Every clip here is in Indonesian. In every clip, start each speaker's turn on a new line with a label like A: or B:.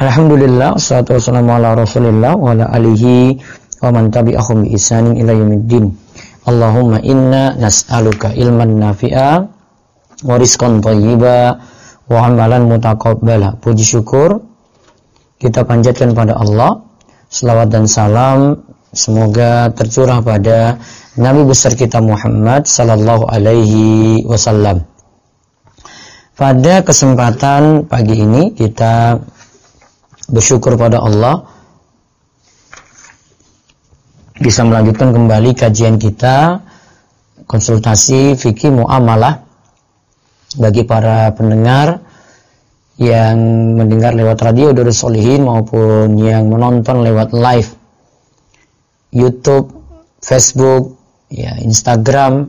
A: Alhamdulillah, wassalatu wassalamu ala Rasulillah wa ala alihi wa man tabi'ahum bi ihsanin ila yaumiddin. Allahumma inna nas'aluka ilman nafi'a wa rizqan thayyiba wa amalan mutaqabbala. Puji syukur kita panjatkan pada Allah. Selawat dan salam semoga tercurah pada Nabi besar kita Muhammad sallallahu alaihi wasallam. Pada kesempatan pagi ini kita bersyukur pada Allah bisa melanjutkan kembali kajian kita konsultasi fikih muamalah bagi para pendengar yang mendengar lewat radio Darus Sholihin maupun yang menonton lewat live YouTube, Facebook, Instagram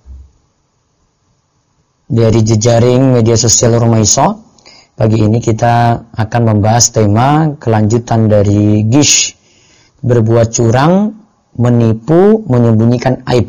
A: dari jejaring media sosial Rumaiso. Pagi ini kita akan membahas tema kelanjutan dari Ghish, berbuat curang, menipu, menyembunyikan aib.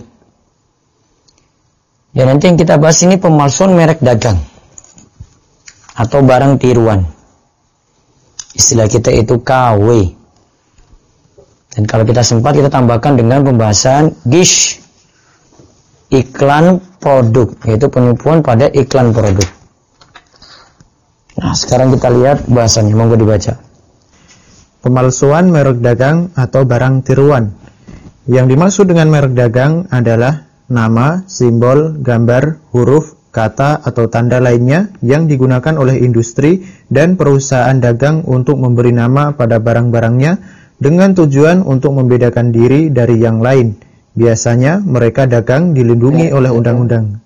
A: Dan nanti yang kita bahas ini pemalsuan merek dagang atau barang tiruan. Istilah kita itu KW. Dan kalau kita sempat kita tambahkan dengan pembahasan Ghish, iklan produk, yaitu penipuan pada iklan produk. Nah, sekarang kita lihat bahasannya, monggo dibaca.
B: Pemalsuan merek dagang atau barang tiruan. Yang dimaksud dengan merek dagang adalah nama, simbol, gambar, huruf, kata atau tanda lainnya yang digunakan oleh industri dan perusahaan dagang untuk memberi nama pada barang-barangnya dengan tujuan untuk membedakan diri dari yang lain. Biasanya mereka dagang dilindungi oleh undang-undang.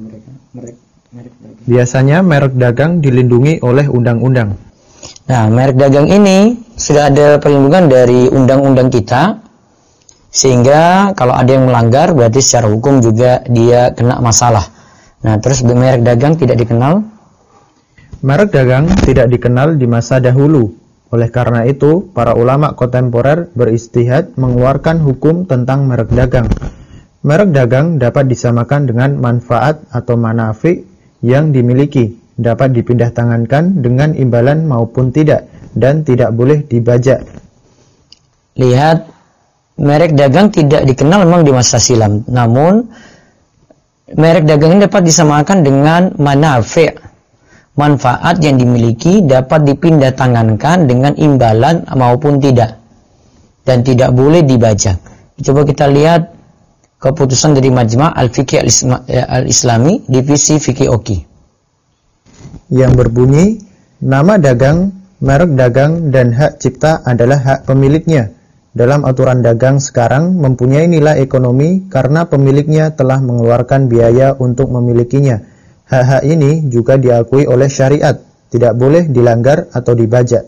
B: Biasanya merek dagang dilindungi oleh undang-undang.
A: Nah, merek dagang ini sudah ada perlindungan dari undang-undang kita, sehingga kalau ada yang melanggar berarti secara hukum juga dia kena masalah. Nah, terus merek dagang tidak dikenal?
B: Merek dagang tidak dikenal di masa dahulu. Oleh karena itu, para ulama kontemporer beristihad mengeluarkan hukum tentang merek dagang. Merek dagang dapat disamakan dengan manfaat atau manafi yang dimiliki, dapat dipindah tangankan dengan imbalan maupun tidak, dan tidak boleh dibajak.
A: Lihat, merek dagang tidak dikenal memang di masa silam, namun merek dagang ini dapat disamakan dengan manafi', manfaat yang dimiliki dapat dipindah tangankan dengan imbalan maupun tidak, dan tidak boleh dibajak. Coba kita lihat keputusan dari Majma' Al-Fiqh Al-Islami divisi Fikih Oki
B: yang berbunyi, nama dagang, merek dagang dan hak cipta adalah hak pemiliknya. Dalam aturan dagang sekarang mempunyai nilai ekonomi karena pemiliknya telah mengeluarkan biaya untuk memilikinya. Hak-hak ini juga diakui oleh syariat, tidak boleh dilanggar atau dibajak.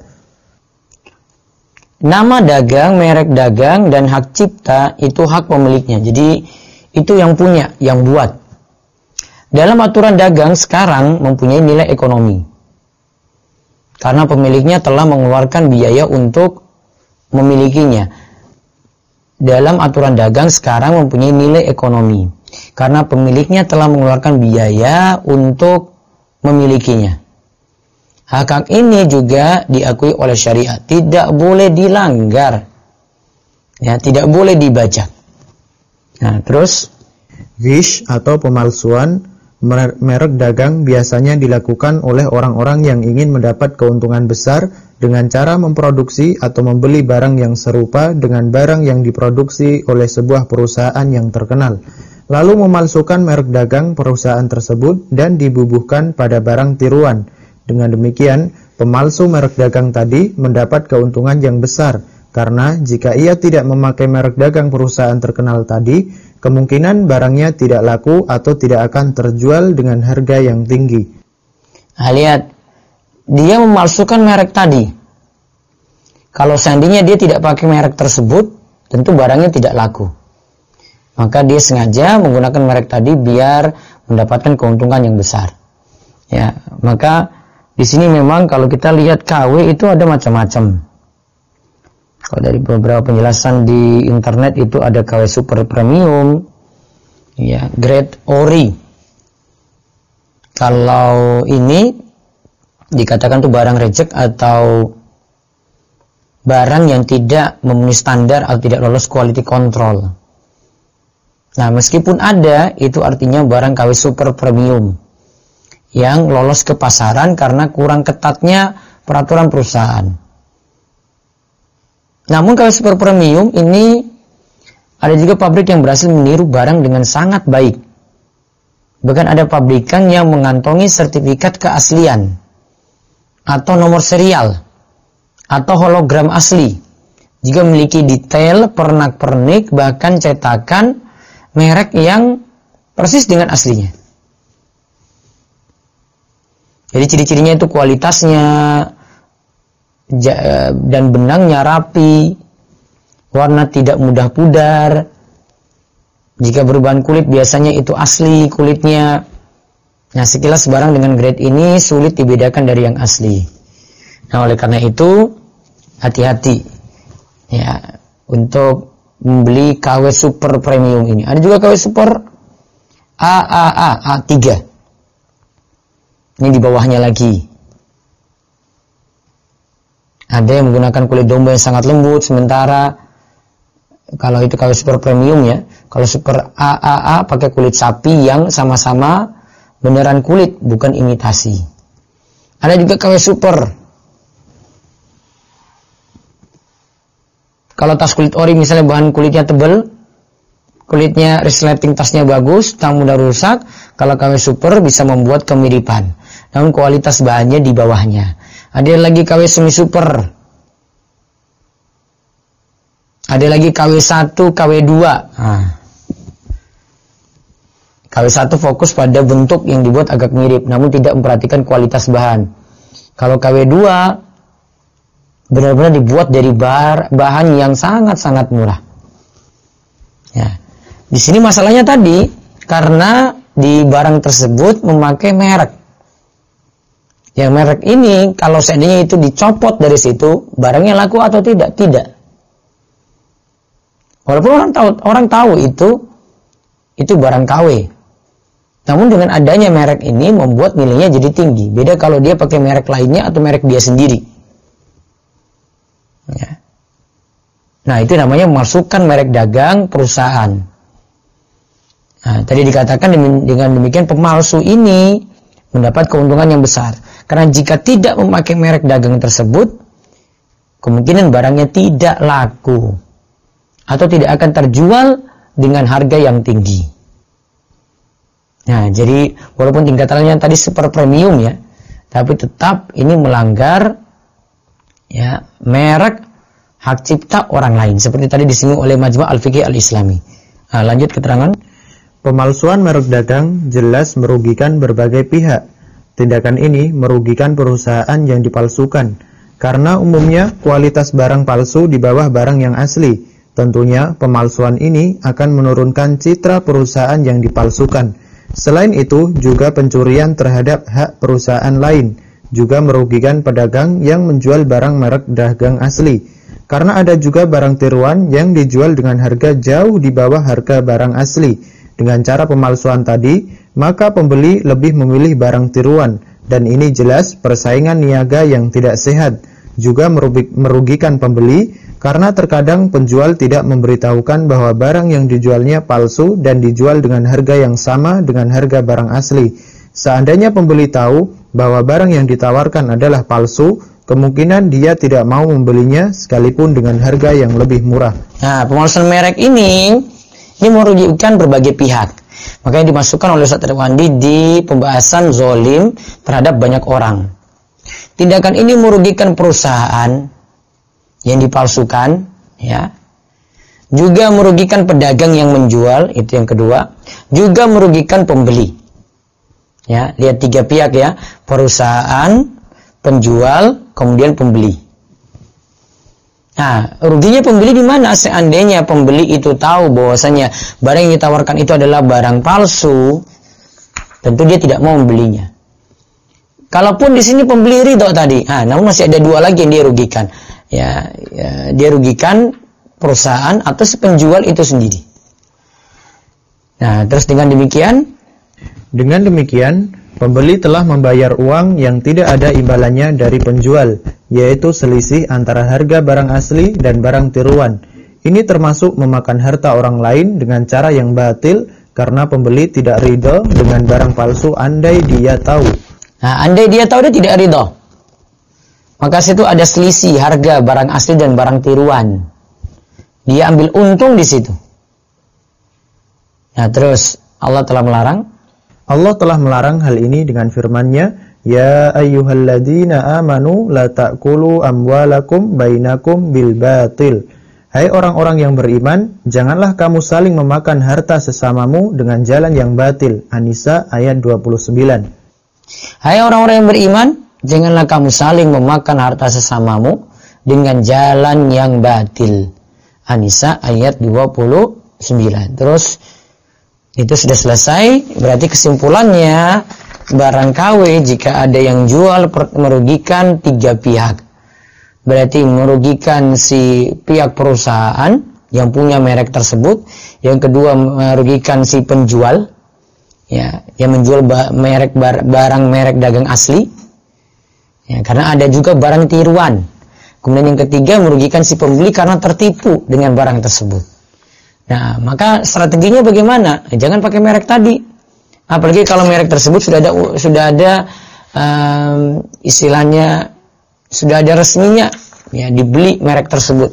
A: Nama dagang, merek dagang, dan hak cipta itu hak pemiliknya. Jadi itu yang punya, yang buat. Dalam aturan dagang sekarang mempunyai nilai ekonomi. Karena pemiliknya telah mengeluarkan biaya untuk memilikinya. Dalam aturan dagang sekarang mempunyai nilai ekonomi. Karena pemiliknya telah mengeluarkan biaya untuk memilikinya. Hak ini juga diakui oleh syariat, tidak boleh dilanggar, tidak boleh dibajak. Nah, terus
B: Ghish atau pemalsuan merek dagang biasanya dilakukan oleh orang-orang yang ingin mendapat keuntungan besar dengan cara memproduksi atau membeli barang yang serupa dengan barang yang diproduksi oleh sebuah perusahaan yang terkenal, lalu memalsukan merek dagang perusahaan tersebut dan dibubuhkan pada barang tiruan. Dengan demikian, pemalsu merek dagang tadi mendapat keuntungan yang besar, karena jika ia tidak memakai merek dagang perusahaan terkenal tadi, kemungkinan barangnya tidak laku atau tidak akan terjual dengan harga yang tinggi.
A: Nah, lihat, dia memalsukan merek tadi. Kalau seandainya dia tidak pakai merek tersebut, tentu barangnya tidak laku. Maka dia sengaja menggunakan merek tadi biar mendapatkan keuntungan yang besar. Ya, maka di sini memang kalau kita lihat KW itu ada macam-macam. Kalau dari beberapa penjelasan di internet itu ada KW super premium, ya, grade ori. Kalau ini dikatakan tuh barang reject atau barang yang tidak memenuhi standar atau tidak lolos quality control. Nah, meskipun ada, itu artinya barang KW super premium yang lolos ke pasaran karena kurang ketatnya peraturan perusahaan. Namun KW super premium ini ada juga pabrik yang berhasil meniru barang dengan sangat baik. Bahkan ada pabrikan yang mengantongi sertifikat keaslian atau nomor serial atau hologram asli jika memiliki detail pernak-pernik bahkan cetakan merek yang persis dengan aslinya. Jadi ciri-cirinya itu kualitasnya dan benangnya rapi, warna tidak mudah pudar. Jika berbahan kulit biasanya itu asli kulitnya. Nah, sekilas barang dengan grade ini sulit dibedakan dari yang asli. Nah, oleh karena itu hati-hati ya untuk membeli KW super premium ini. Ada juga KW super AAA A3. Ini di bawahnya lagi. Ada yang menggunakan kulit domba yang sangat lembut, sementara kalau itu KW super premium ya. Kalau super AAA pakai kulit sapi yang sama-sama beneran kulit, bukan imitasi. Ada juga KW super. Kalau tas kulit ori misalnya bahan kulitnya tebal, kulitnya resleting tasnya bagus, tak mudah rusak. Kalau KW super bisa membuat kemiripan, namun kualitas bahannya di bawahnya. Ada lagi KW semi super. Ada lagi KW1, KW2. Nah, KW1 fokus pada bentuk yang dibuat agak mirip, namun tidak memperhatikan kualitas bahan. Kalau KW2 benar-benar dibuat dari bahan yang sangat-sangat murah. Ya. Di sini masalahnya tadi karena di barang tersebut memakai merek. Yang merek ini kalau seandainya itu dicopot dari situ, barangnya laku atau tidak? Tidak. Walaupun orang tahu itu barang KW. Namun dengan adanya merek ini membuat nilainya jadi tinggi. Beda kalau dia pakai merek lainnya atau merek dia sendiri. Ya. Nah, itu namanya memasukkan merek dagang perusahaan. Nah, tadi dikatakan dengan demikian pemalsu ini mendapat keuntungan yang besar. Karena jika tidak memakai merek dagang tersebut, kemungkinan barangnya tidak laku atau tidak akan terjual dengan harga yang tinggi. Nah, jadi walaupun tingkatannya tadi super premium ya, tapi tetap ini melanggar ya merek hak cipta orang lain seperti tadi disinggung oleh Majma' Al-Fiqih Al-Islami. Nah, lanjut keterangan.
B: Pemalsuan merek dagang jelas merugikan berbagai pihak. Tindakan ini merugikan perusahaan yang dipalsukan karena umumnya kualitas barang palsu di bawah barang yang asli. Tentunya pemalsuan ini akan menurunkan citra perusahaan yang dipalsukan. Selain itu juga pencurian terhadap hak perusahaan lain juga merugikan pedagang yang menjual barang merek dagang asli. Karena ada juga barang tiruan yang dijual dengan harga jauh di bawah harga barang asli. Dengan cara pemalsuan tadi, maka pembeli lebih memilih barang tiruan, dan ini jelas persaingan niaga yang tidak sehat. Juga merugikan pembeli, karena terkadang penjual tidak memberitahukan bahwa barang yang dijualnya palsu dan dijual dengan harga yang sama dengan harga barang asli. Seandainya pembeli tahu bahwa barang yang ditawarkan adalah palsu, kemungkinan dia tidak mau membelinya sekalipun dengan harga yang lebih murah.
A: Nah, pemalsuan merek ini merugikan berbagai pihak. Makanya dimasukkan oleh Ustaz Irwandi di pembahasan zolim terhadap banyak orang. Tindakan ini merugikan perusahaan yang dipalsukan, ya. Juga merugikan pedagang yang menjual, itu yang kedua. Juga merugikan pembeli. Ya, lihat tiga pihak ya, perusahaan, penjual, kemudian pembeli. Nah, ruginya pembeli di mana? Seandainya pembeli itu tahu bahwasanya barang yang ditawarkan itu adalah barang palsu, tentu dia tidak mau membelinya. Kalaupun di sini pembeli ridho tadi, namun masih ada dua lagi yang dia rugikan. Ya, dia rugikan perusahaan atau si penjual itu sendiri. Nah, terus dengan demikian,
B: Pembeli telah membayar uang yang tidak ada imbalannya dari penjual, yaitu selisih antara harga barang asli dan barang tiruan. Ini termasuk memakan harta orang lain dengan cara yang batil, karena pembeli tidak ridho dengan barang palsu andai dia tahu.
A: Nah, andai dia tahu dia tidak ridho, maka situ ada selisih harga barang asli dan barang tiruan. Dia ambil untung di situ. Nah, terus Allah telah melarang hal ini dengan firman-Nya, Ya ayyuhalladzina amanu la ta'kulu amwalakum bainakum bil batil. Hai orang-orang yang beriman, janganlah kamu saling memakan harta sesamamu dengan jalan yang batil. An-Nisa ayat 29. Hai orang-orang yang beriman, janganlah kamu saling memakan harta sesamamu dengan jalan yang batil. An-Nisa ayat 29. Terus itu sudah selesai, berarti kesimpulannya barang KW jika ada yang jual merugikan tiga pihak. Berarti merugikan si pihak perusahaan yang punya merek tersebut, yang kedua merugikan si penjual, ya, yang menjual barang merek dagang asli, ya, karena ada juga barang tiruan. Kemudian yang ketiga merugikan si pembeli karena tertipu dengan barang tersebut. Nah, maka strateginya bagaimana? Jangan pakai merek tadi. Apalagi kalau merek tersebut sudah ada istilahnya sudah ada resminya, ya, dibeli merek tersebut.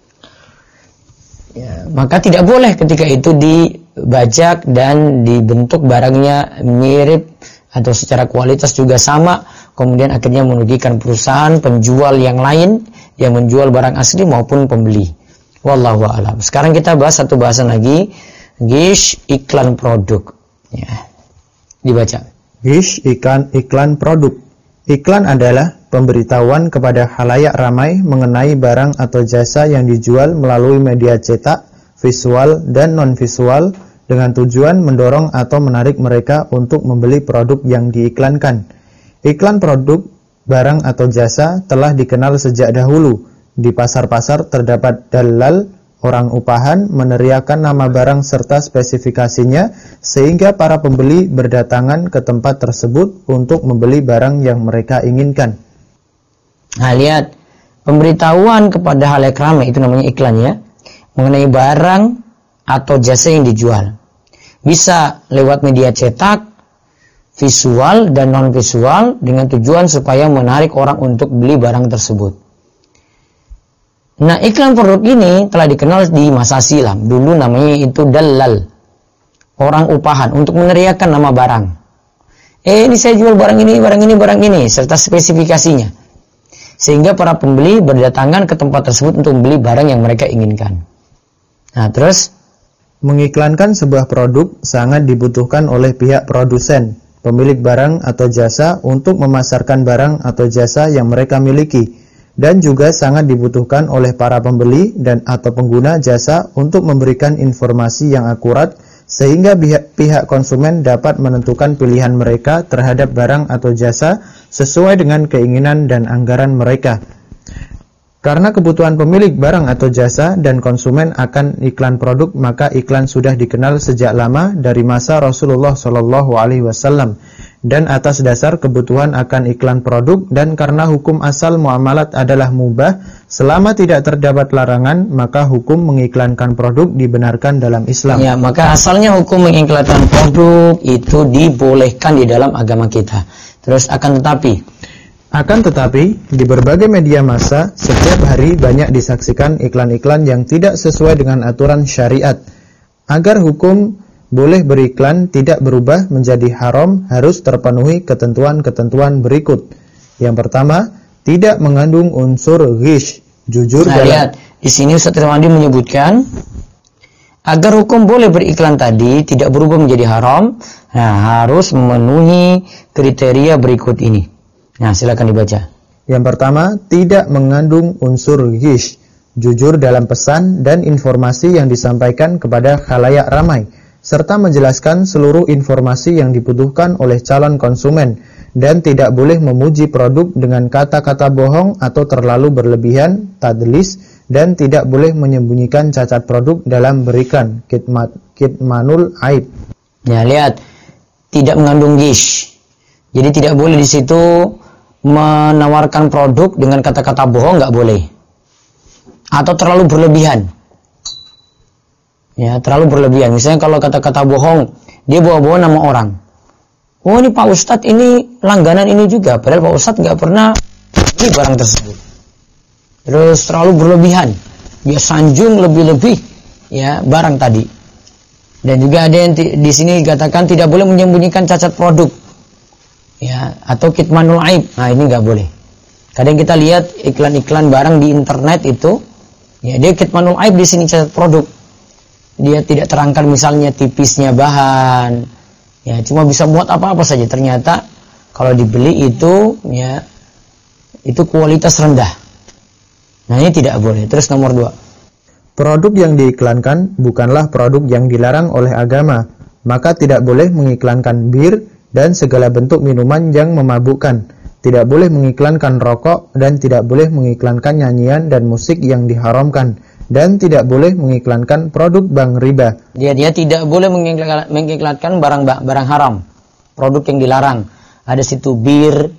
A: Ya, maka tidak boleh ketika itu dibajak dan dibentuk barangnya mirip atau secara kualitas juga sama, kemudian akhirnya merugikan perusahaan penjual yang lain yang menjual barang asli maupun pembeli. Wallahu a'lam. Sekarang kita bahas satu bahasan lagi, ghish iklan produk. Ya. Dibaca.
B: Ghish iklan produk. Iklan adalah pemberitahuan kepada khalayak ramai mengenai barang atau jasa yang dijual melalui media cetak, visual dan non-visual dengan tujuan mendorong atau menarik mereka untuk membeli produk yang diiklankan. Iklan produk, barang atau jasa telah dikenal sejak dahulu. Di pasar-pasar terdapat dalal, orang upahan, meneriakan nama barang serta spesifikasinya, sehingga para pembeli berdatangan ke tempat tersebut untuk membeli barang yang mereka inginkan.
A: Nah, lihat, pemberitahuan kepada khalayak ramai itu namanya iklan, ya, mengenai barang atau jasa yang dijual. Bisa lewat media cetak, visual dan non-visual dengan tujuan supaya menarik orang untuk beli barang tersebut. Nah, iklan produk ini telah dikenal di masa silam. Dulu namanya itu dalal, orang upahan, untuk meneriakkan nama barang. Ini saya jual barang ini, serta spesifikasinya. Sehingga para pembeli berdatangan ke tempat tersebut untuk membeli barang yang mereka inginkan. Nah, terus
B: mengiklankan sebuah produk sangat dibutuhkan oleh pihak produsen, pemilik barang atau jasa untuk memasarkan barang atau jasa yang mereka miliki. Dan juga sangat dibutuhkan oleh para pembeli dan atau pengguna jasa untuk memberikan informasi yang akurat sehingga pihak konsumen dapat menentukan pilihan mereka terhadap barang atau jasa sesuai dengan keinginan dan anggaran mereka. Karena kebutuhan pemilik barang atau jasa dan konsumen akan iklan produk, maka iklan sudah dikenal sejak lama dari masa Rasulullah SAW. Dan atas dasar kebutuhan akan iklan produk dan karena hukum asal muamalat adalah mubah, selama tidak terdapat larangan, maka hukum mengiklankan produk dibenarkan dalam Islam.
A: Ya, maka asalnya hukum mengiklankan produk itu dibolehkan di dalam agama kita. Terus akan tetapi di berbagai media massa setiap hari banyak disaksikan iklan-iklan yang tidak sesuai dengan aturan syariat. Agar hukum boleh beriklan tidak berubah menjadi haram, harus terpenuhi ketentuan-ketentuan berikut. Yang pertama, tidak mengandung unsur ghish, jujur dalam. Lihat, di sini Ustaz Tirmadi menyebutkan agar hukum boleh beriklan tadi tidak berubah menjadi haram, harus memenuhi kriteria berikut ini. Nah, silakan dibaca.
B: Yang pertama, tidak mengandung unsur ghish, jujur dalam pesan dan informasi yang disampaikan kepada khalayak ramai, serta menjelaskan seluruh informasi yang dibutuhkan oleh calon konsumen, dan tidak boleh memuji produk dengan kata-kata bohong atau terlalu berlebihan, tadlis, dan tidak boleh menyembunyikan cacat produk dalam berikan kitmanul aib.
A: Ya, lihat, tidak mengandung ghish, Jadi tidak boleh di situ menawarkan produk dengan kata-kata bohong, nggak boleh. Atau terlalu berlebihan. Ya, terlalu berlebihan. Misalnya kalau kata-kata bohong, dia bawa-bawa nama orang. Oh, ini Pak Ustadz ini langganan ini juga, padahal Pak Ustadz nggak pernah beli barang tersebut. Terus terlalu berlebihan, dia sanjung lebih-lebih ya barang tadi. Dan juga ada yang di sini dikatakan tidak boleh menyembunyikan cacat produk, ya, atau kitmanul aib. Nah, ini nggak boleh. Kadang kita lihat iklan-iklan barang di internet itu, ya, dia kitmanul aib di sini cacat produk. Dia tidak terangkan misalnya tipisnya bahan, ya, cuma bisa muat apa-apa saja. Ternyata kalau dibeli itu, ya, itu kualitas rendah. Nah, ini tidak boleh. Terus nomor 2.
B: Produk yang diiklankan bukanlah produk yang dilarang oleh agama, maka tidak boleh mengiklankan bir dan segala bentuk minuman yang memabukkan. Tidak boleh mengiklankan rokok dan tidak boleh mengiklankan nyanyian dan musik yang diharamkan. Dan tidak boleh mengiklankan produk bank riba.
A: Dia tidak boleh mengiklankan barang haram, produk yang dilarang. Ada situ bir,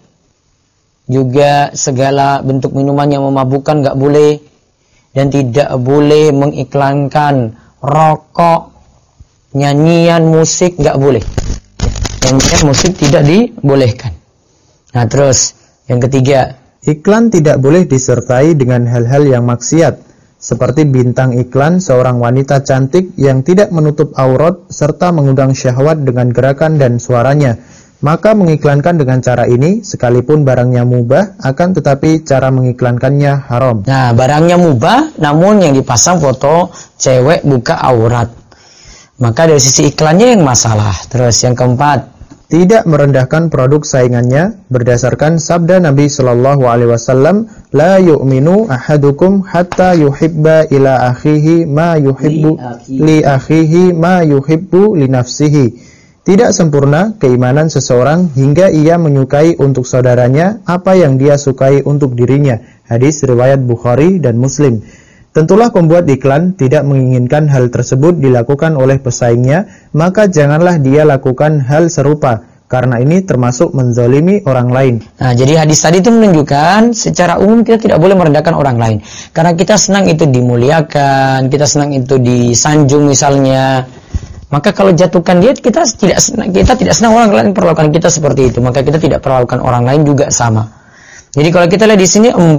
A: juga segala bentuk minuman yang memabukkan nggak boleh. Dan tidak boleh mengiklankan rokok, nyanyian, musik, nggak boleh. Nyanyian, musik tidak dibolehkan. Nah, terus yang ketiga,
B: iklan tidak boleh disertai dengan hal-hal yang maksiat, seperti bintang iklan seorang wanita cantik yang tidak menutup aurat serta mengundang syahwat dengan gerakan dan suaranya. Maka mengiklankan dengan cara ini, sekalipun barangnya mubah, akan tetapi cara mengiklankannya haram.
A: Nah, barangnya mubah, namun yang dipasang foto cewek buka aurat. Maka dari sisi iklannya yang masalah. Terus yang keempat,
B: tidak merendahkan produk saingannya berdasarkan sabda Nabi Shallallahu Alaihi Wasallam, la yu'minu ahadukum hatta yuhibba ila akhihi ma yuhibbu li akhihi ma yuhibbu li nafsihi. Tidak sempurna keimanan seseorang hingga ia menyukai untuk saudaranya apa yang dia sukai untuk dirinya. Hadis riwayat Bukhari dan Muslim. Tentulah pembuat iklan tidak menginginkan hal tersebut dilakukan oleh pesaingnya, maka janganlah dia lakukan hal serupa, karena ini termasuk menzalimi orang lain.
A: Nah, jadi hadis tadi itu menunjukkan secara umum kita tidak boleh merendahkan orang lain. Karena kita senang itu dimuliakan, kita senang itu disanjung misalnya. Maka kalau jatuhkan dia, kita tidak senang orang lain perlakukan kita seperti itu. Maka kita tidak perlakukan orang lain juga sama. Jadi kalau kita lihat di sini 4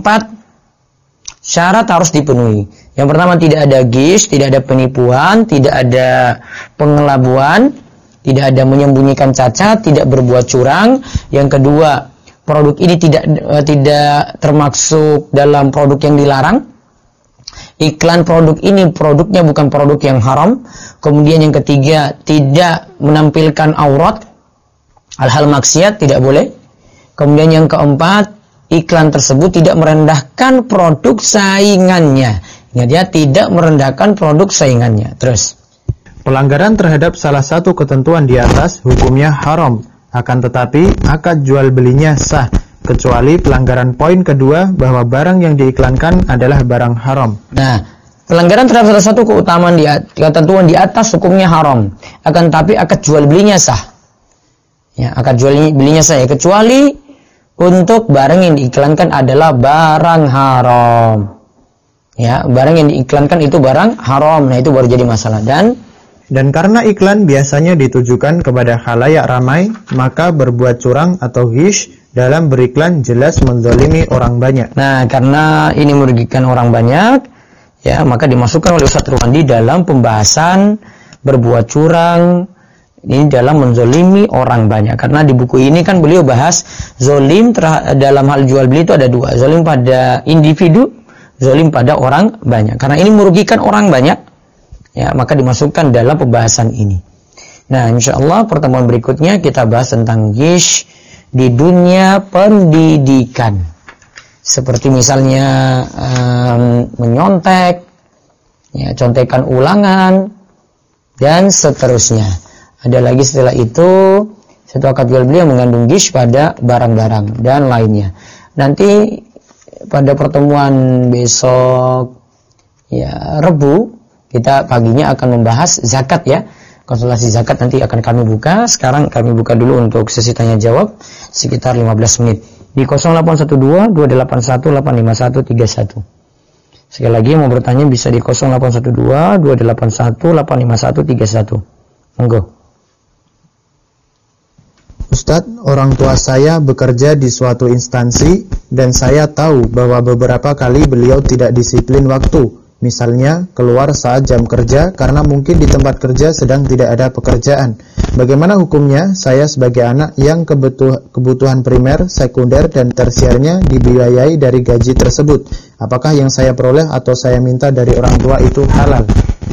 A: syarat harus dipenuhi. Yang pertama, tidak ada ghish, tidak ada penipuan, tidak ada pengelabuan, tidak ada menyembunyikan cacat, tidak berbuat curang. Yang kedua, produk ini tidak termasuk dalam produk yang dilarang. Iklan produk ini produknya bukan produk yang haram. Kemudian yang ketiga, tidak menampilkan aurat, hal-hal maksiat tidak boleh. Kemudian yang keempat, iklan tersebut tidak merendahkan produk saingannya. Ingat ya, tidak merendahkan produk saingannya. Terus,
B: pelanggaran terhadap salah satu ketentuan di atas hukumnya haram, akan tetapi akad jual belinya sah, kecuali pelanggaran poin kedua bahwa barang yang diiklankan adalah barang haram.
A: Nah, pelanggaran terhadap salah satu ketentuan di atas hukumnya haram, akan tetapi akad jual belinya sah. Ya, akad jual belinya sah ya, kecuali untuk barang yang diiklankan adalah barang haram. Ya, barang yang diiklankan itu barang haram. Nah, itu baru jadi masalah. Dan
B: karena iklan biasanya ditujukan kepada khalayak ramai, maka berbuat curang atau ghish dalam beriklan jelas menzalimi orang banyak.
A: Nah, karena ini merugikan orang banyak, ya, maka dimasukkan oleh Ustaz Ruwandi dalam pembahasan berbuat curang ini dalam menzalimi orang banyak. Karena di buku ini kan beliau bahas zalim dalam hal jual beli itu ada 2, zalim pada individu, zalim pada orang banyak. Karena ini merugikan orang banyak, ya, maka dimasukkan dalam pembahasan ini. Nah, insyaallah pertemuan berikutnya kita bahas tentang ghish di dunia pendidikan. Seperti misalnya menyontek, ya, contekan ulangan, dan seterusnya. Ada lagi setelah itu, satu akad jual beli yang mengandung ghish pada barang-barang dan lainnya. Nanti pada pertemuan besok, ya, Rebu, kita paginya akan membahas zakat ya. konsultasi zakat nanti akan kami buka. Sekarang kami buka dulu untuk sesi tanya jawab sekitar 15 menit. Di 0812 281 851 31. Sekali lagi mau bertanya bisa di 0812 281 851 31. Monggo.
B: Ustadz, orang tua saya bekerja di suatu instansi dan saya tahu bahwa beberapa kali beliau tidak disiplin waktu. Misalnya, keluar saat jam kerja karena mungkin di tempat kerja sedang tidak ada pekerjaan. Bagaimana hukumnya saya sebagai anak yang kebutuhan primer, sekunder, dan tersiernya dibiayai dari gaji tersebut? Apakah yang saya peroleh atau saya minta dari orang tua itu halal?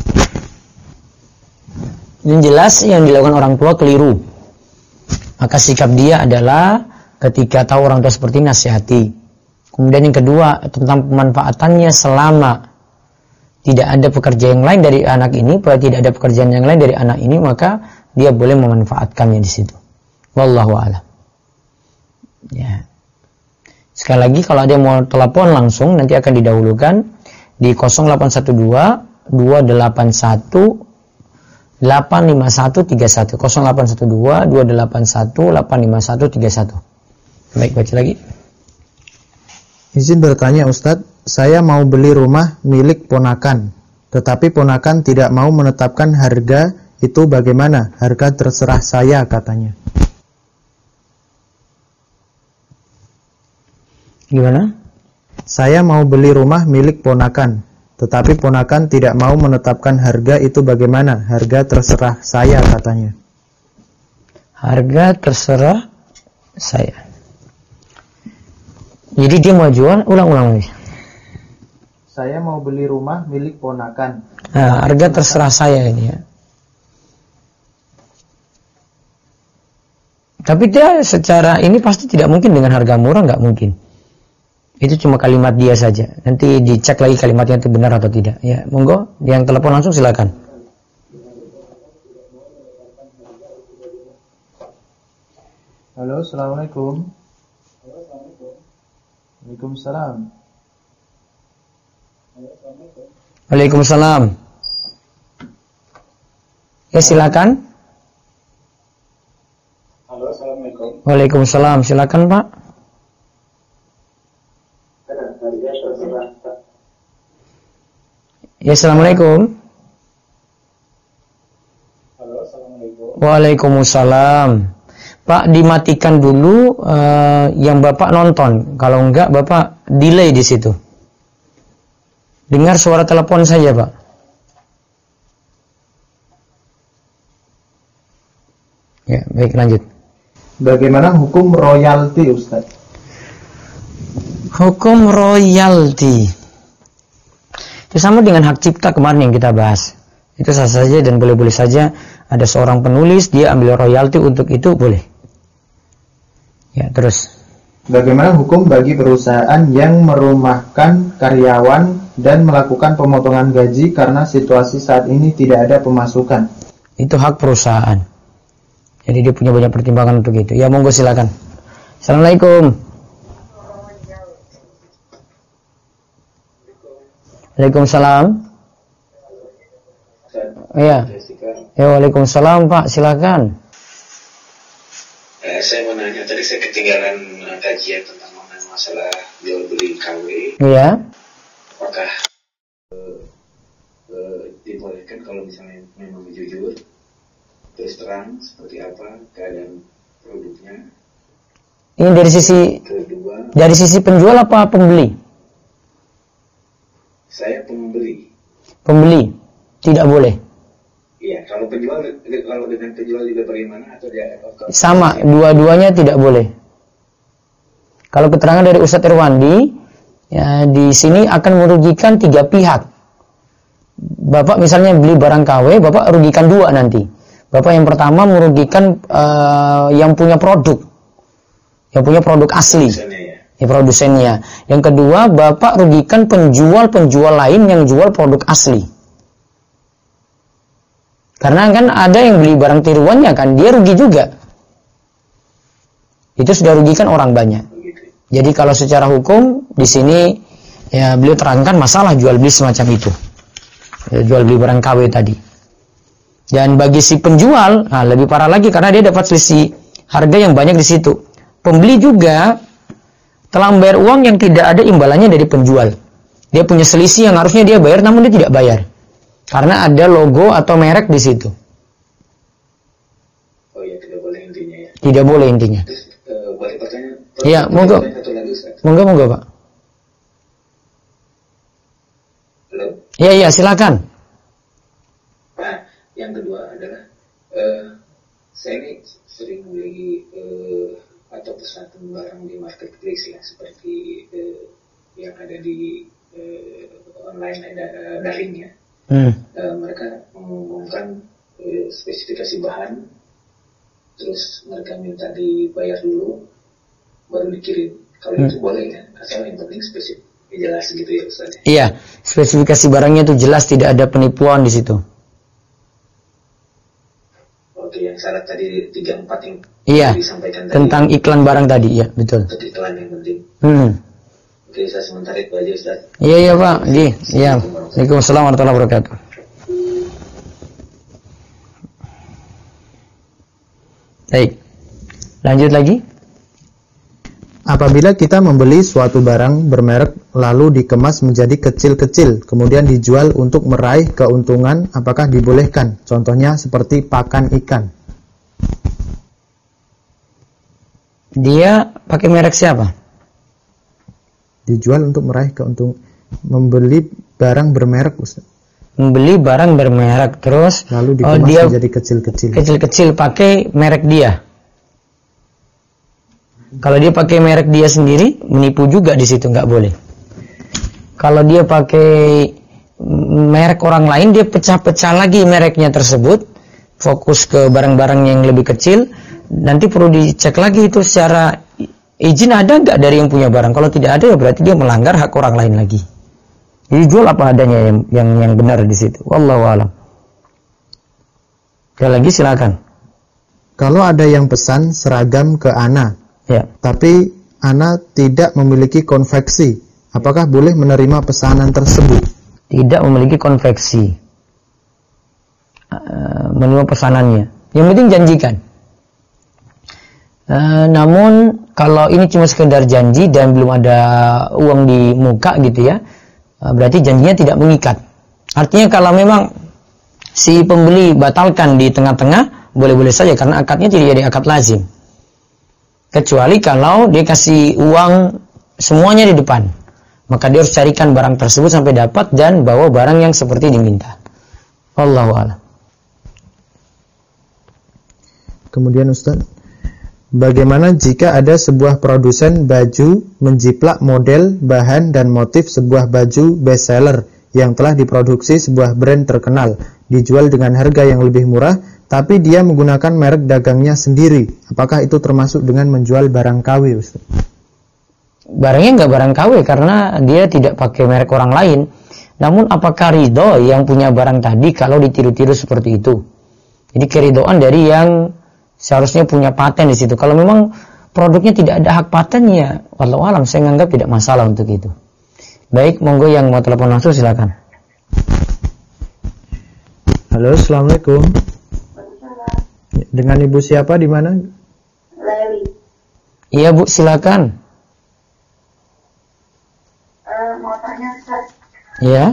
A: Yang jelas yang dilakukan orang tua keliru. Maka sikap dia adalah ketika tahu orang tua seperti nasihati. Kemudian yang kedua tentang pemanfaatannya selama tidak ada pekerjaan yang lain dari anak ini, kalau tidak ada pekerjaan yang lain dari anak ini, maka dia boleh memanfaatkannya di situ. Wallahu a'lam. Ya. Sekali lagi kalau ada yang mau telepon langsung nanti akan didahulukan di 0812 281 85131 0812 281 85131. Baik, baca lagi.
B: Izin bertanya Ustadz, saya mau beli rumah milik ponakan, tetapi ponakan tidak mau menetapkan harga itu bagaimana? Harga terserah saya katanya.
A: Gimana?
B: Saya mau beli rumah milik ponakan, tetapi ponakan tidak mau menetapkan harga itu bagaimana? Harga terserah saya katanya.
A: Harga terserah saya. Jadi dia mau jual, ulang-ulang lagi.
B: Saya mau beli rumah milik ponakan.
A: Nah, harga terserah saya ini ya. Tapi dia secara ini pasti tidak mungkin dengan harga murah, nggak mungkin. Itu cuma kalimat dia saja. Nanti dicek lagi kalimatnya itu benar atau tidak. Ya, monggo, yang telepon langsung silakan.
B: Halo, assalamualaikum. Waalaikumsalam.
A: Waalaikumsalam. Ya, silakan.
C: Halo, assalamualaikum.
A: Waalaikumsalam, silakan Pak. Ya, assalamualaikum.
C: Halo, assalamualaikum.
A: Waalaikumsalam. Pak, dimatikan dulu yang Bapak nonton. Kalau enggak, Bapak delay di situ. Dengar suara telepon saja, Pak. Ya, baik, lanjut.
B: Bagaimana hukum royalti, Ustaz?
A: Hukum royalti itu sama dengan hak cipta kemarin yang kita bahas. Itu sah saja dan boleh-boleh saja ada seorang penulis dia ambil royalti untuk itu, boleh. Ya, terus.
B: Bagaimana hukum bagi perusahaan yang merumahkan karyawan dan melakukan pemotongan gaji karena situasi saat ini tidak ada pemasukan?
A: Itu hak perusahaan. Jadi dia punya banyak pertimbangan untuk itu. Ya, monggo silakan. Assalamualaikum. Waalaikumsalam. Iya. Ya, waalaikumsalam Pak, silakan.
C: Saya mau nanya, tadi saya ketinggalan kajian tentang masalah jual beli KW.
A: Iya.
C: Apakah dibolehkan kalau misalnya memang jujur, terus terang seperti apa keadaan produknya?
A: Ini dari sisi penjual apa pembeli?
C: Saya pembeli.
A: Pembeli tidak boleh.
C: Iya, kalau dengan penjual juga bagaimana atau dia
A: sama, dua-duanya tidak boleh. Kalau keterangan dari Ustadz Irwandi, ya di sini akan merugikan tiga pihak. Bapak misalnya beli barang KW, Bapak rugikan dua nanti. Bapak yang pertama merugikan yang punya produk asli. Ya, produsennya. Yang kedua, Bapak rugikan penjual lain yang jual produk asli. Karena kan ada yang beli barang tiruannya kan, dia rugi juga. Itu sudah rugikan orang banyak. Jadi kalau secara hukum di sini ya beliau terangkan masalah jual beli semacam itu. Ya, jual beli barang KW tadi. Dan bagi si penjual, lebih parah lagi karena dia dapat selisih harga yang banyak di situ. Pembeli juga telah membayar uang yang tidak ada imbalannya dari penjual. Dia punya selisih yang harusnya dia bayar, namun dia tidak bayar karena ada logo atau merek di situ.
C: Oh ya, tidak boleh intinya ya.
A: Tidak boleh intinya.
C: Terus boleh pertanyaan?
A: Iya, monggo.
C: Satu lagi, Ustaz.
A: Monggo, Pak.
C: Halo.
A: Iya, silakan.
C: Nah, yang kedua adalah saya ini sering beli atau pesan barang di marketplace ya, seperti yang ada di online ada daringnya. Mereka mengumumkan spesifikasi bahan, terus mereka minta dibayar dulu, baru dikirim. Kalau itu boleh ya, asal yang penting spesifik jelas gitu ya Ustaz.
A: Iya, spesifikasi barangnya itu jelas, tidak ada penipuan di situ.
C: Oke, yang syarat tadi 3-4 yang
A: Iya,
C: disampaikan tadi.
A: tentang iklan barang tadi, ya betul.
C: Untuk iklan yang penting. Oke, saya sementara itu aja Ustaz.
A: Iya Pak, iya. Waalaikumsalam warahmatullahi wabarakatuh. Baik, lanjut lagi.
B: Apabila kita membeli suatu barang bermerek lalu dikemas menjadi kecil-kecil kemudian dijual untuk meraih keuntungan, apakah dibolehkan? Contohnya seperti pakan ikan.
A: Dia pakai merek siapa?
B: Dijual untuk meraih keuntungan. Membeli barang bermerek, Ustaz.
A: Membeli barang bermerek terus
B: lalu dikemas
A: dia
B: menjadi kecil-kecil.
A: Kecil-kecil pakai merek dia. Kalau dia pakai merek dia sendiri, menipu juga di situ, nggak boleh. Kalau dia pakai merek orang lain, dia pecah-pecah lagi mereknya tersebut, fokus ke barang-barang yang lebih kecil. Nanti perlu dicek lagi itu secara izin ada nggak dari yang punya barang. Kalau tidak ada, ya berarti dia melanggar hak orang lain lagi. Jadi jual apa adanya yang benar di situ. Wallahu a'lam. Sekali lagi silakan.
B: Kalau ada yang pesan seragam ke Ana,
A: ya,
B: tapi Ana tidak memiliki konveksi, apakah boleh menerima pesanan tersebut?
A: Tidak memiliki konveksi, menerima pesanannya. Yang penting janjikan. Namun kalau ini cuma sekedar janji dan belum ada uang di muka gitu ya, berarti janjinya tidak mengikat. Artinya kalau memang si pembeli batalkan di tengah-tengah, boleh-boleh saja karena akadnya tidak jadi akad lazim. Kecuali kalau dia kasih uang semuanya di depan, maka dia harus carikan barang tersebut sampai dapat dan bawa barang yang seperti diminta. Wallahu a'lam.
B: Kemudian Ustaz, bagaimana jika ada sebuah produsen baju menjiplak model, bahan, dan motif sebuah baju bestseller yang telah diproduksi sebuah brand terkenal, dijual dengan harga yang lebih murah, tapi dia menggunakan merek dagangnya sendiri? Apakah itu termasuk dengan menjual barang KW, Ustaz?
A: Barangnya nggak barang KW karena dia tidak pakai merek orang lain. Namun apakah ridho yang punya barang tadi kalau ditiru-tiru seperti itu? Jadi keridoan dari yang seharusnya punya paten di situ. Kalau memang produknya tidak ada hak patennya, wallahu alam, saya menganggap tidak masalah untuk itu. Baik, monggo yang mau telepon langsung silakan.
B: Halo, assalamualaikum. Dengan ibu siapa di mana?
D: Leli.
A: Iya Bu, silakan.
D: Mau tanya Ustaz.
A: Iya.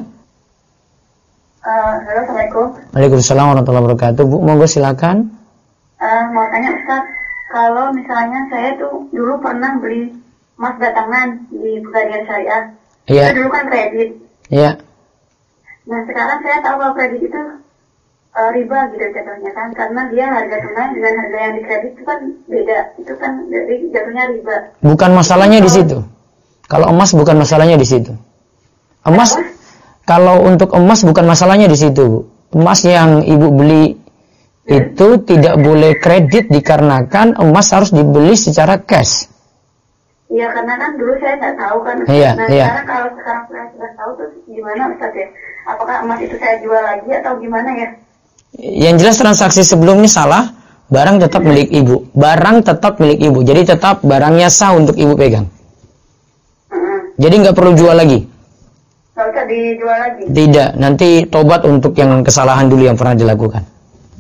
D: Halo, assalamualaikum.
A: Waalaikumsalam warahmatullahi wabarakatuh. Bu, monggo silakan.
D: Mau tanya Ustaz, kalau misalnya saya tuh dulu pernah beli emas batangan di Pegadaian Syariah.
A: Iya.
D: Saya dulu kan kredit.
A: Iya.
D: Nah sekarang saya tahu kalau kredit itu riba gitu jatuhnya kan, karena dia harga tunai dengan harga yang dikredit itu kan beda, itu kan jadi jatuhnya riba.
A: Bukan masalahnya di situ. Kalau emas bukan masalahnya di situ. Emas, kalau untuk emas bukan masalahnya di situ, Bu. Emas yang ibu beli itu tidak boleh kredit dikarenakan emas harus dibeli secara cash.
D: Iya, karena kan dulu saya nggak tahu kan.
A: Iya,
D: nah
A: iya.
D: sekarang kalau sekarang saya sudah tahu terus gimana Ustaz ya? Apakah emas itu saya jual lagi atau gimana ya?
A: Yang jelas transaksi sebelumnya salah, barang tetap milik ibu. Barang tetap milik ibu, jadi tetap barangnya sah untuk ibu pegang. Jadi nggak perlu jual lagi.
D: Nggak usah dijual lagi.
A: Tidak, nanti tobat untuk yang kesalahan dulu yang pernah dilakukan.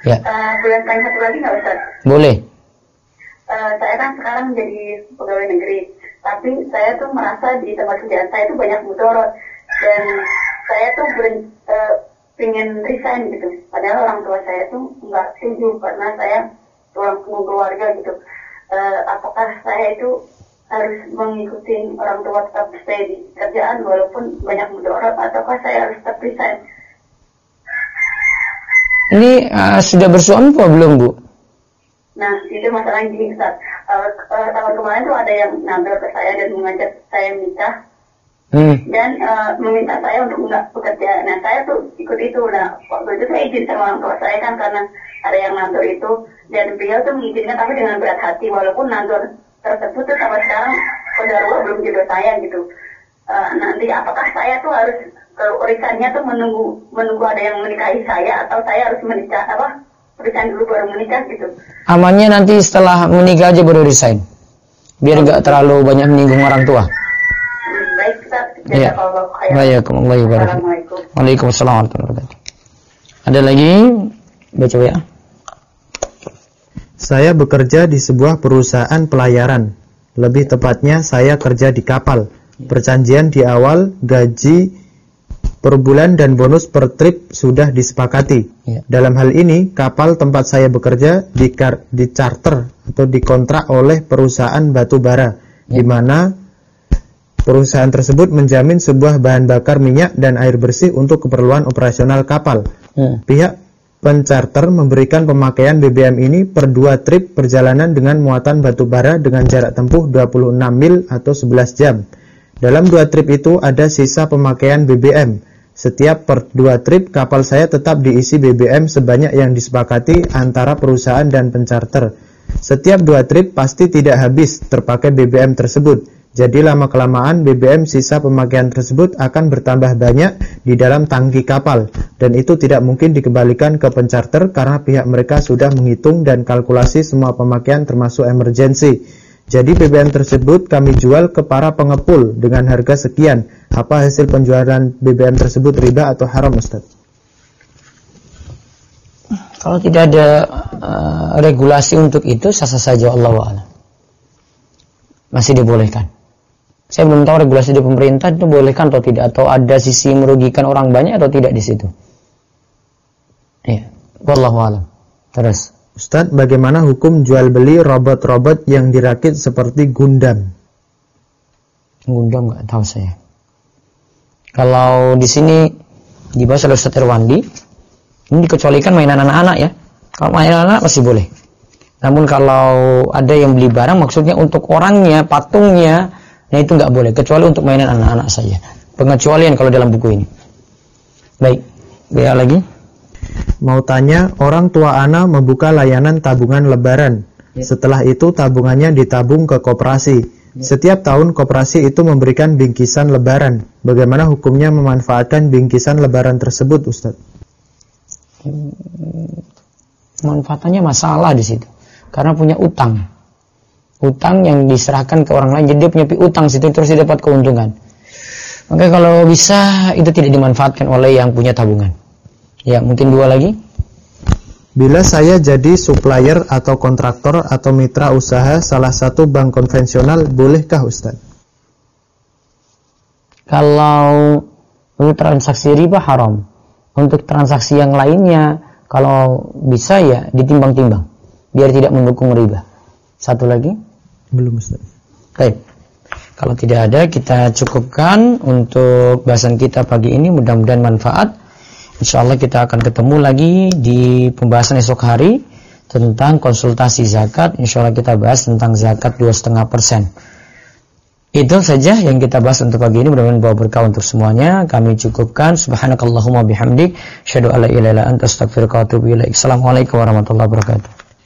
A: Ya.
D: Boleh tanya satu lagi nggak Ustaz?
A: Boleh.
D: Saya kan sekarang jadi pegawai negeri, tapi saya tuh merasa di tempat kerjaan saya tuh banyak mudarat, dan saya tuh pengen resign gitu. Padahal orang tua saya tuh nggak setuju karena saya tulang punggung keluarga gitu. Apakah saya itu harus mengikuti orang tua tetap stay di kerjaan walaupun banyak mudarat, ataukah saya harus tetap resign?
A: Ini sudah bersuami apa belum, Bu?
D: Nah, itu masalahnya gini, Ustaz. Tahun kemarin tuh ada yang ngambil ke saya dan mengajak saya menikah. Dan meminta saya untuk nggak bekerja. Nah, saya tuh ikut itu. Nah, waktu itu saya izin sama orang tua saya kan karena ada yang nandur itu. Dan beliau tuh mengizinkan tapi dengan berat hati. Walaupun nandur tersebut tuh sampai sekarang kodarullah belum jodoh saya gitu. Nanti apakah saya tuh harus resign-nya tuh menunggu ada yang menikahi saya, atau saya harus menikah resign dulu baru menikah gitu?
A: Amannya nanti setelah menikah aja baru resign, biar nggak terlalu banyak menyinggung orang tua.
D: Baik, kita
A: Ya. Baik,
D: Assalamualaikum.
A: Waalaikumsalam warahmatullahi wabarakatuh. Ada lagi? Baca ya.
B: Saya bekerja di sebuah perusahaan pelayaran. Lebih tepatnya saya kerja di kapal. Perjanjian di awal, gaji per bulan dan bonus per trip sudah disepakati.
A: Ya.
B: Dalam hal ini, kapal tempat saya bekerja di charter atau dikontrak oleh perusahaan batu bara, di mana perusahaan tersebut menjamin sebuah bahan bakar minyak dan air bersih untuk keperluan operasional kapal. Pihak pencharter memberikan pemakaian BBM ini per 2 trip perjalanan dengan muatan batu bara dengan jarak tempuh 26 mil atau 11 jam. Dalam 2 trip itu ada sisa pemakaian BBM. Setiap per 2 trip kapal saya tetap diisi BBM sebanyak yang disepakati antara perusahaan dan pencharter. Setiap 2 trip pasti tidak habis terpakai BBM tersebut. Jadi lama-kelamaan BBM sisa pemakaian tersebut akan bertambah banyak di dalam tangki kapal, dan itu tidak mungkin dikembalikan ke pencharter karena pihak mereka sudah menghitung dan kalkulasi semua pemakaian termasuk emergensi. Jadi BBM tersebut kami jual ke para pengepul dengan harga sekian. Apa hasil penjualan BBM tersebut riba atau haram, Ustaz?
A: Kalau tidak ada regulasi untuk itu, sah-sah saja, Allahu a'lam. Masih dibolehkan. Saya belum tahu regulasi dari pemerintah itu bolehkan atau tidak, atau ada sisi merugikan orang banyak atau tidak di situ. Ya, wallahu a'lam. Terus,
B: Ustaz, bagaimana hukum jual beli robot-robot yang dirakit seperti Gundam?
A: Gundam nggak tahu saya. Kalau di sini dibahas oleh Ustaz Irwandi, ini dikecualikan mainan anak-anak ya. Kalau mainan anak masih boleh. Namun kalau ada yang beli barang maksudnya untuk orangnya, patungnya, nah itu nggak boleh, kecuali untuk mainan anak-anak saja. Pengecualian kalau dalam buku ini. Baik, lihat lagi.
B: Mau tanya, orang tua Ana membuka layanan tabungan lebaran. Setelah itu tabungannya ditabung ke koperasi. Setiap tahun koperasi itu memberikan bingkisan lebaran. Bagaimana hukumnya memanfaatkan bingkisan lebaran tersebut, Ustaz?
A: Manfaatannya masalah di situ. Karena punya utang. Utang yang diserahkan ke orang lain, jadi dia punya utang situ terus dia dapat keuntungan. Maka kalau bisa itu tidak dimanfaatkan oleh yang punya tabungan. Ya, mungkin 2 lagi.
B: Bila saya jadi supplier atau kontraktor atau mitra usaha salah satu bank konvensional, bolehkah, Ustaz?
A: Kalau untuk transaksi riba haram. Untuk transaksi yang lainnya, kalau bisa ya ditimbang-timbang, biar tidak mendukung riba. Satu lagi?
B: Belum, Ustaz.
A: Baik. Kalau tidak ada, kita cukupkan untuk bahasan kita pagi ini. Mudah-mudahan manfaat. InsyaAllah kita akan ketemu lagi di pembahasan esok hari tentang konsultasi zakat. InsyaAllah kita bahas tentang zakat 2,5%. Itu saja yang kita bahas untuk pagi ini. Mudah-mudahan bawa berkah untuk semuanya. Kami cukupkan. Subhanakallahumma bihamdik. Asyhadu an la ilaha illa anta astaghfiruka wa atubu ilaik. Assalamualaikum warahmatullahi wabarakatuh.